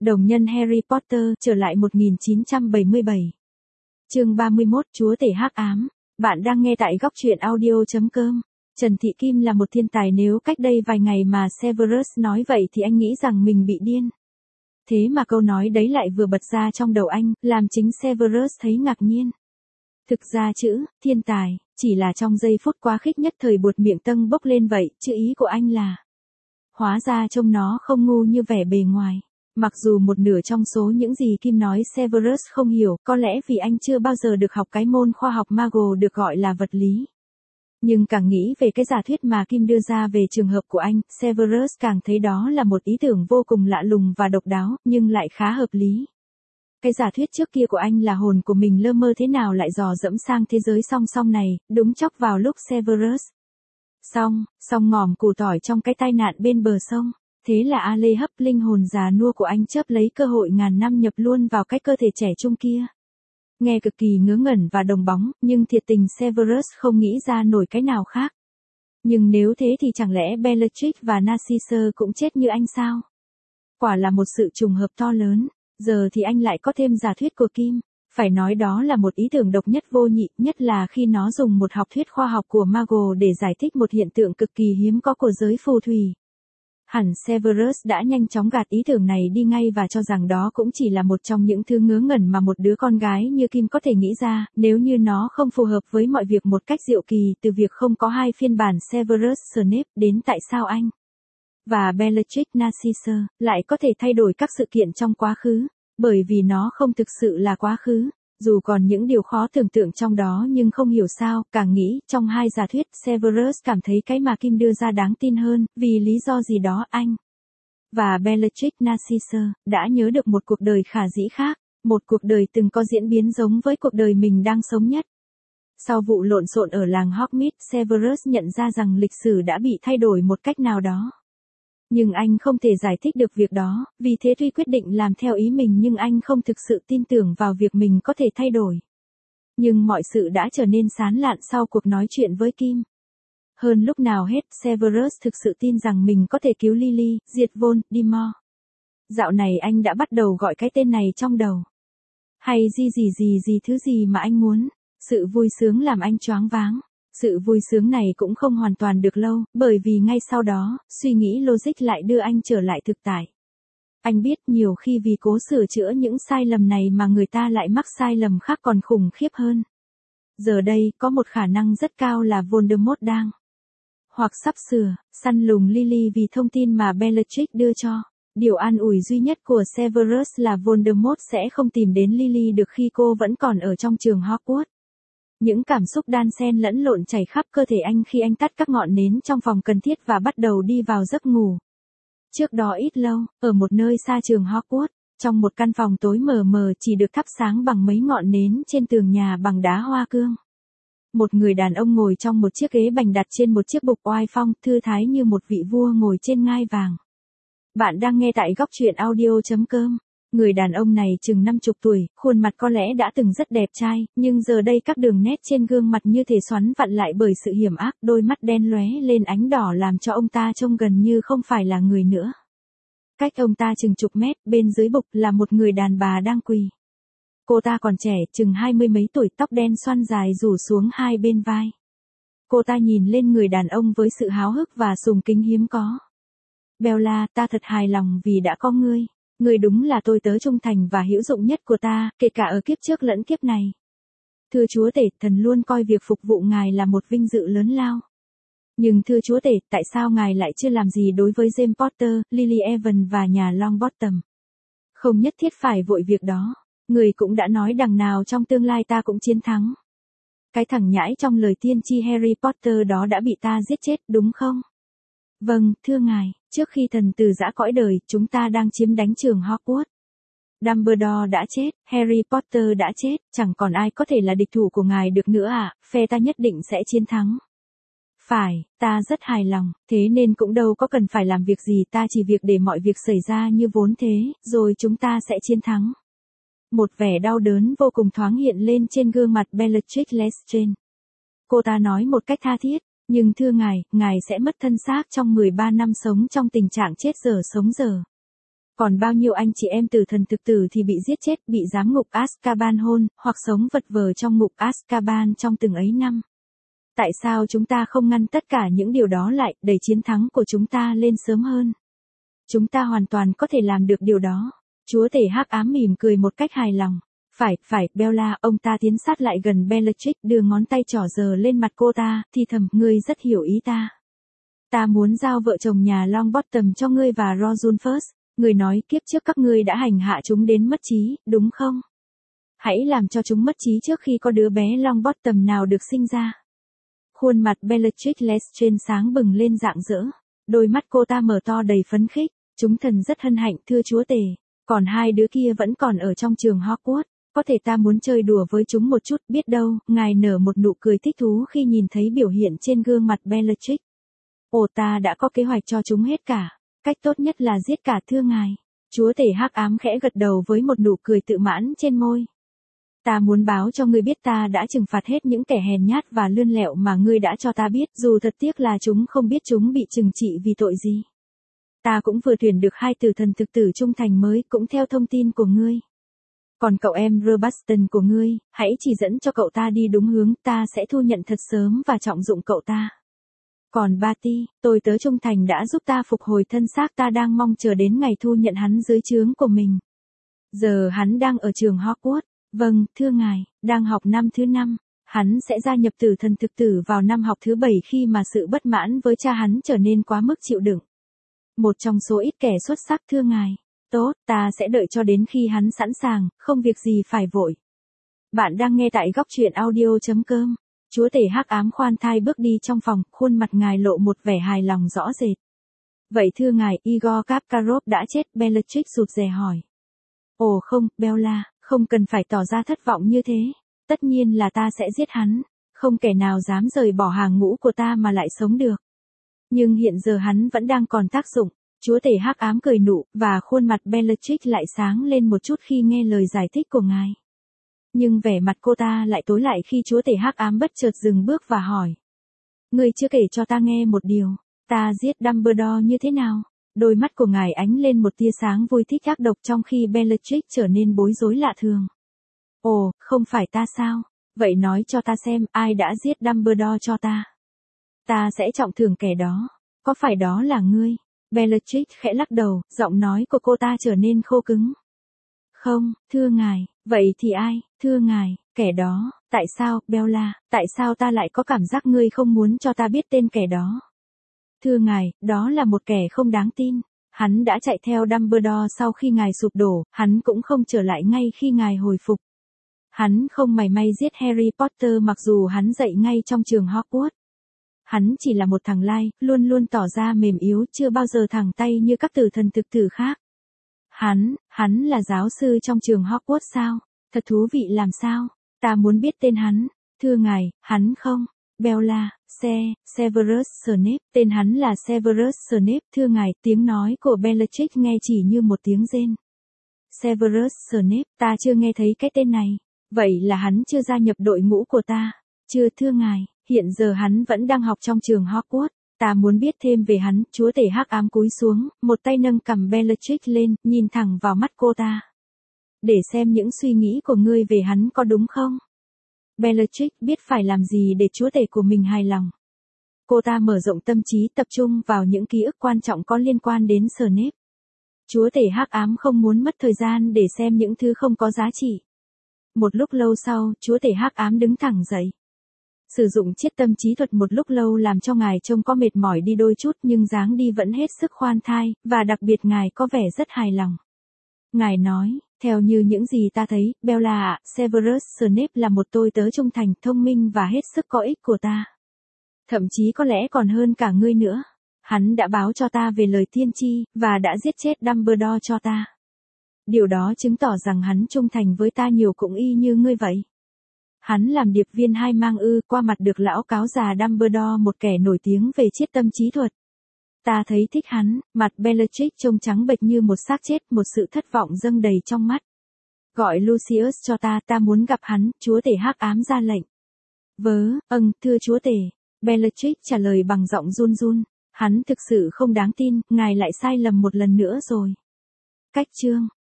Đồng nhân Harry Potter trở lại 1977. Chương 31, Chúa tể hắc ám. Bạn đang nghe tại góc truyện audio.com. Trần Thị Kim là một thiên tài, nếu cách đây vài ngày mà Severus nói vậy thì anh nghĩ rằng mình bị điên. Thế mà câu nói đấy lại vừa bật ra trong đầu anh, làm chính Severus thấy ngạc nhiên. Thực ra chữ thiên tài chỉ là trong giây phút quá khích nhất thời buột miệng tâng bốc lên vậy, chứ ý của anh là hóa ra trông nó không ngu như vẻ bề ngoài. Mặc dù một nửa trong số những gì Kim nói Severus không hiểu, có lẽ vì anh chưa bao giờ được học cái môn khoa học Mago được gọi là vật lý. Nhưng càng nghĩ về cái giả thuyết mà Kim đưa ra về trường hợp của anh, Severus càng thấy đó là một ý tưởng vô cùng lạ lùng và độc đáo, nhưng lại khá hợp lý. Cái giả thuyết trước kia của anh là hồn của mình lơ mơ thế nào lại dò dẫm sang thế giới song song này, đúng chóc vào lúc Severus xong ngòm củ tỏi trong cái tai nạn bên bờ sông. Thế là Ale hấp linh hồn già nua của anh chớp lấy cơ hội ngàn năm nhập luôn vào cái cơ thể trẻ trung kia. Nghe cực kỳ ngớ ngẩn và đồng bóng, nhưng thiệt tình Severus không nghĩ ra nổi cái nào khác. Nhưng nếu thế thì chẳng lẽ Bellatrix và Narcissa cũng chết như anh sao? Quả là một sự trùng hợp to lớn. Giờ thì anh lại có thêm giả thuyết của Kim. Phải nói đó là một ý tưởng độc nhất vô nhị, nhất là khi nó dùng một học thuyết khoa học của Mago để giải thích một hiện tượng cực kỳ hiếm có của giới phù thủy. Hẳn Severus đã nhanh chóng gạt ý tưởng này đi ngay và cho rằng đó cũng chỉ là một trong những thứ ngớ ngẩn mà một đứa con gái như Kim có thể nghĩ ra, nếu như nó không phù hợp với mọi việc một cách diệu kỳ, từ việc không có hai phiên bản Severus Snape đến tại sao anh và Bellatrix Narcissa lại có thể thay đổi các sự kiện trong quá khứ, bởi vì nó không thực sự là quá khứ. Dù còn những điều khó tưởng tượng trong đó nhưng không hiểu sao, càng nghĩ, trong hai giả thuyết, Severus cảm thấy cái mà Kim đưa ra đáng tin hơn, vì lý do gì đó anh và Bellatrix Narcissa đã nhớ được một cuộc đời khả dĩ khác, một cuộc đời từng có diễn biến giống với cuộc đời mình đang sống nhất. Sau vụ lộn xộn ở làng Hogsmeade, Severus nhận ra rằng lịch sử đã bị thay đổi một cách nào đó. Nhưng anh không thể giải thích được việc đó, vì thế tuy quyết định làm theo ý mình nhưng anh không thực sự tin tưởng vào việc mình có thể thay đổi. Nhưng mọi sự đã trở nên sán lạn sau cuộc nói chuyện với Kim. Hơn lúc nào hết, Severus thực sự tin rằng mình có thể cứu Lily, diệt Voldemort. Dạo này anh đã bắt đầu gọi cái tên này trong đầu. Hay gì thứ gì mà anh muốn. Sự vui sướng làm anh choáng váng. Sự vui sướng này cũng không hoàn toàn được lâu, bởi vì ngay sau đó, suy nghĩ logic lại đưa anh trở lại thực tại. Anh biết nhiều khi vì cố sửa chữa những sai lầm này mà người ta lại mắc sai lầm khác còn khủng khiếp hơn. Giờ đây, có một khả năng rất cao là Voldemort đang hoặc sắp săn lùng Lily vì thông tin mà Bellatrix đưa cho. Điều an ủi duy nhất của Severus là Voldemort sẽ không tìm đến Lily được khi cô vẫn còn ở trong trường Hogwarts. Những cảm xúc đan xen lẫn lộn chảy khắp cơ thể anh khi anh tắt các ngọn nến trong phòng cần thiết và bắt đầu đi vào giấc ngủ. Trước đó ít lâu, ở một nơi xa trường Hogwarts, trong một căn phòng tối mờ mờ chỉ được thắp sáng bằng mấy ngọn nến trên tường nhà bằng đá hoa cương. Một người đàn ông ngồi trong một chiếc ghế bành đặt trên một chiếc bục oai phong, thư thái như một vị vua ngồi trên ngai vàng. Bạn đang nghe tại góc truyện audio.com. Người đàn ông này chừng 50 tuổi, khuôn mặt có lẽ đã từng rất đẹp trai, nhưng giờ đây các đường nét trên gương mặt như thể xoắn vặn lại bởi sự hiểm ác, đôi mắt đen lóe lên ánh đỏ làm cho ông ta trông gần như không phải là người nữa. Cách ông ta chừng chục mét, bên dưới bục là một người đàn bà đang quỳ. Cô ta còn trẻ, chừng 20 mấy tuổi, tóc đen xoăn dài rủ xuống hai bên vai. Cô ta nhìn lên người đàn ông với sự háo hức và sùng kính hiếm có. Bella, ta thật hài lòng vì đã có ngươi. Ngươi đúng là tôi tớ trung thành và hữu dụng nhất của ta, kể cả ở kiếp trước lẫn kiếp này. Thưa Chúa tể, thần luôn coi việc phục vụ ngài là một vinh dự lớn lao. Nhưng thưa Chúa tể, tại sao ngài lại chưa làm gì đối với James Potter, Lily Evans và nhà Longbottom? Không nhất thiết phải vội việc đó. Người cũng đã nói đằng nào trong tương lai ta cũng chiến thắng. Cái thằng nhãi trong lời tiên tri Harry Potter đó đã bị ta giết chết, đúng không? Vâng, thưa ngài, trước khi thần từ giã cõi đời, chúng ta đang chiếm đánh trường Hogwarts. Dumbledore đã chết, Harry Potter đã chết, chẳng còn ai có thể là địch thủ của ngài được nữa à, phe ta nhất định sẽ chiến thắng. Phải, ta rất hài lòng, thế nên cũng đâu có cần phải làm việc gì, ta chỉ việc để mọi việc xảy ra như vốn thế, rồi chúng ta sẽ chiến thắng. Một vẻ đau đớn vô cùng thoáng hiện lên trên gương mặt Bellatrix Lestrange. Cô ta nói một cách tha thiết. Nhưng thưa ngài sẽ mất thân xác trong 13 năm sống trong tình trạng chết dở sống dở. Còn bao nhiêu anh chị em tử thần thực tử thì bị giết chết, bị giám ngục Azkaban hôn, hoặc sống vật vờ trong ngục Azkaban trong từng ấy năm. Tại sao chúng ta không ngăn tất cả những điều đó lại, đẩy chiến thắng của chúng ta lên sớm hơn? Chúng ta hoàn toàn có thể làm được điều đó. Chúa tể hắc ám mỉm cười một cách hài lòng. Phải, Bella, ông ta tiến sát lại gần Bellatrix, đưa ngón tay trỏ giờ lên mặt cô ta, thì thầm, ngươi rất hiểu ý ta. Ta muốn giao vợ chồng nhà Longbottom cho ngươi và Rosulfus. Người nói kiếp trước các ngươi đã hành hạ chúng đến mất trí, đúng không? Hãy làm cho chúng mất trí trước khi có đứa bé Longbottom nào được sinh ra. Khuôn mặt Bellatrix Lestrange sáng bừng lên rạng rỡ. Đôi mắt cô ta mở to đầy phấn khích. Chúng thần rất hân hạnh thưa chúa tể. Còn hai đứa kia vẫn còn ở trong trường Hogwarts. Có thể ta muốn chơi đùa với chúng một chút, biết đâu, ngài nở một nụ cười thích thú khi nhìn thấy biểu hiện trên gương mặt Bellatrix. Ồ, ta đã có kế hoạch cho chúng hết cả. Cách tốt nhất là giết cả thưa ngài. Chúa tể hắc ám khẽ gật đầu với một nụ cười tự mãn trên môi. Ta muốn báo cho ngươi biết ta đã trừng phạt hết những kẻ hèn nhát và lươn lẹo mà ngươi đã cho ta biết, dù thật tiếc là chúng không biết chúng bị trừng trị vì tội gì. Ta cũng vừa tuyển được 2 tử thần thực tử trung thành mới, cũng theo thông tin của ngươi. Còn cậu em Robuston của ngươi, hãy chỉ dẫn cho cậu ta đi đúng hướng, ta sẽ thu nhận thật sớm và trọng dụng cậu ta. Còn Barty, tôi tớ trung thành đã giúp ta phục hồi thân xác, ta đang mong chờ đến ngày thu nhận hắn dưới trướng của mình. Giờ hắn đang ở trường Hogwarts. Vâng, thưa ngài, đang học năm thứ 5. Hắn sẽ gia nhập tử thần thực tử vào năm học thứ 7 khi mà sự bất mãn với cha hắn trở nên quá mức chịu đựng. Một trong số ít kẻ xuất sắc thưa ngài. Tốt, ta sẽ đợi cho đến khi hắn sẵn sàng, không việc gì phải vội. Bạn đang nghe tại góc truyện audio.com. Chúa tể hắc ám khoan thai bước đi trong phòng, khuôn mặt ngài lộ một vẻ hài lòng rõ rệt. Vậy thưa ngài, Igor Karkaroff đã chết, Bellatrix rụt rè hỏi. Ồ không, Bella, không cần phải tỏ ra thất vọng như thế. Tất nhiên là ta sẽ giết hắn. Không kẻ nào dám rời bỏ hàng ngũ của ta mà lại sống được. Nhưng hiện giờ hắn vẫn đang còn tác dụng. Chúa tể hắc ám cười nụ, và khuôn mặt Bellatrix lại sáng lên một chút khi nghe lời giải thích của ngài. Nhưng vẻ mặt cô ta lại tối lại khi chúa tể hắc ám bất chợt dừng bước và hỏi. Ngươi chưa kể cho ta nghe một điều, ta giết Dumbledore như thế nào? Đôi mắt của ngài ánh lên một tia sáng vui thích ác độc trong khi Bellatrix trở nên bối rối lạ thường. Ồ, không phải ta sao? Vậy nói cho ta xem ai đã giết Dumbledore cho ta. Ta sẽ trọng thưởng kẻ đó. Có phải đó là ngươi? Bellatrix khẽ lắc đầu, giọng nói của cô ta trở nên khô cứng. Không, thưa ngài, vậy thì ai, thưa ngài, kẻ đó, tại sao, Bella, tại sao ta lại có cảm giác ngươi không muốn cho ta biết tên kẻ đó? Thưa ngài, đó là một kẻ không đáng tin. Hắn đã chạy theo Dumbledore sau khi ngài sụp đổ, hắn cũng không trở lại ngay khi ngài hồi phục. Hắn không mảy may giết Harry Potter mặc dù hắn dạy ngay trong trường Hogwarts. Hắn chỉ là một thằng lai, luôn luôn tỏ ra mềm yếu, chưa bao giờ thẳng tay như các tử thần thực tử khác. Hắn là giáo sư trong trường Hogwarts sao? Thật thú vị làm sao? Ta muốn biết tên hắn. Thưa ngài, hắn không? Bella, Severus Snape, tên hắn là Severus Snape, thưa ngài, tiếng nói của Bellatrix nghe chỉ như một tiếng rên. Severus Snape, ta chưa nghe thấy cái tên này. Vậy là hắn chưa gia nhập đội ngũ của ta. Chưa thưa ngài, hiện giờ hắn vẫn đang học trong trường Hogwarts. Ta muốn biết thêm về hắn, chúa tể hắc ám cúi xuống, một tay nâng cằm Bellatrix lên, nhìn thẳng vào mắt cô ta. Để xem những suy nghĩ của ngươi về hắn có đúng không? Bellatrix biết phải làm gì để chúa tể của mình hài lòng. Cô ta mở rộng tâm trí tập trung vào những ký ức quan trọng có liên quan đến Snape. Chúa tể hắc ám không muốn mất thời gian để xem những thứ không có giá trị. Một lúc lâu sau, chúa tể hắc ám đứng thẳng dậy. Sử dụng chiết tâm trí thuật một lúc lâu làm cho ngài trông có mệt mỏi đi đôi chút nhưng dáng đi vẫn hết sức khoan thai, và đặc biệt ngài có vẻ rất hài lòng. Ngài nói, theo như những gì ta thấy, Bella ạ, Severus Snape là một tôi tớ trung thành, thông minh và hết sức có ích của ta. Thậm chí có lẽ còn hơn cả ngươi nữa. Hắn đã báo cho ta về lời tiên tri, và đã giết chết Dumbledore cho ta. Điều đó chứng tỏ rằng hắn trung thành với ta nhiều cũng y như ngươi vậy. Hắn làm điệp viên 2 mang qua mặt được lão cáo già Dumbledore, một kẻ nổi tiếng về chiết tâm trí thuật. Ta thấy thích hắn, mặt Bellatrix trông trắng bệch như một xác chết, một sự thất vọng dâng đầy trong mắt. Gọi Lucius cho ta muốn gặp hắn, chúa tể hắc ám ra lệnh. Thưa chúa tể. Bellatrix trả lời bằng giọng run run. Hắn thực sự không đáng tin, ngài lại sai lầm một lần nữa rồi. Cách chương